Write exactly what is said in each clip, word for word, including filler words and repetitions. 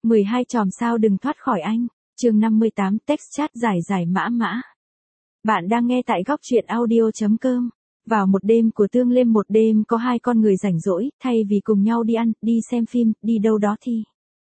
mười hai chòm sao đừng thoát khỏi anh. Chương năm mươi tám text chat giải giải mã mã. Bạn đang nghe tại góc truyện audio chấm com. Vào một đêm của Tương Lêm, một đêm có hai con người rảnh rỗi, thay vì cùng nhau đi ăn, đi xem phim, đi đâu đó thì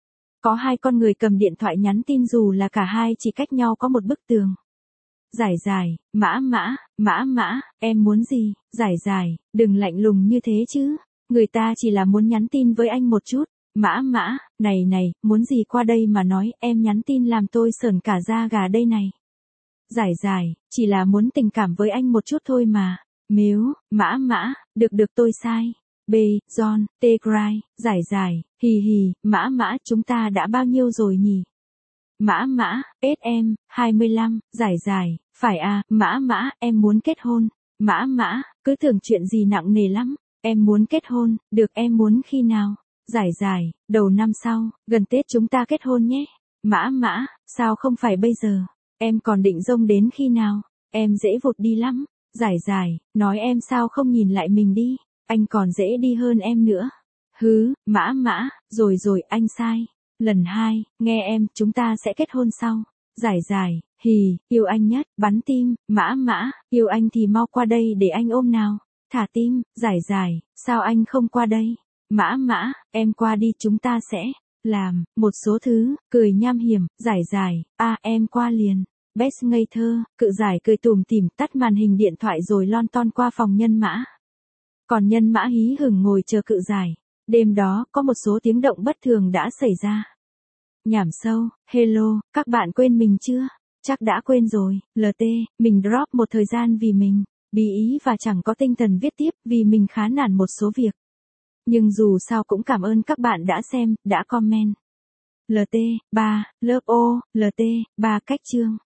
có hai con người cầm điện thoại nhắn tin dù là cả hai chỉ cách nhau có một bức tường. Giải giải, mã mã, mã mã, em muốn gì? Giải giải, đừng lạnh lùng như thế chứ. Người ta chỉ là muốn nhắn tin với anh một chút. Mã mã, này này, muốn gì qua đây mà nói, em nhắn tin làm tôi sởn cả da gà đây này. Giải giải, chỉ là muốn tình cảm với anh một chút thôi mà. Mếu, mã mã, được được tôi sai. B, John, T, Cry, giải giải, hì hì, mã mã, chúng ta đã bao nhiêu rồi nhỉ? Mã mã, ét em, hai mươi lăm, giải giải, phải à, mã mã, em muốn kết hôn. Mã mã, cứ tưởng chuyện gì nặng nề lắm. Em muốn kết hôn, được, em muốn khi nào? Giải giải, đầu năm sau, gần Tết chúng ta kết hôn nhé. Mã mã, sao không phải bây giờ? Em còn định dông đến khi nào? Em dễ vụt đi lắm. Giải giải, nói em sao không nhìn lại mình đi, anh còn dễ đi hơn em nữa. Hứ, mã mã, rồi rồi, anh sai. Lần hai, nghe em, chúng ta sẽ kết hôn sau. Giải giải, hì, yêu anh nhất, bắn tim. Mã mã, yêu anh thì mau qua đây để anh ôm nào. Thả tim. Giải giải, sao anh không qua đây? Mã mã, em qua đi, chúng ta sẽ làm một số thứ. Cười nham hiểm. Giải giải, a à, em qua liền. Best ngây thơ, cự giải cười tủm tỉm, tắt màn hình điện thoại rồi lon ton qua phòng nhân mã. Còn nhân mã hí hửng ngồi chờ cự giải. Đêm đó, có một số tiếng động bất thường đã xảy ra. Nhảm sâu, hello, các bạn quên mình chưa? Chắc đã quên rồi. lờ tê, mình drop một thời gian vì mình bí ý và chẳng có tinh thần viết tiếp vì mình khá nản một số việc. Nhưng dù sao cũng cảm ơn các bạn đã xem, đã comment. lờ tê, ba, lớp ô, lờ tê, ba cách chương.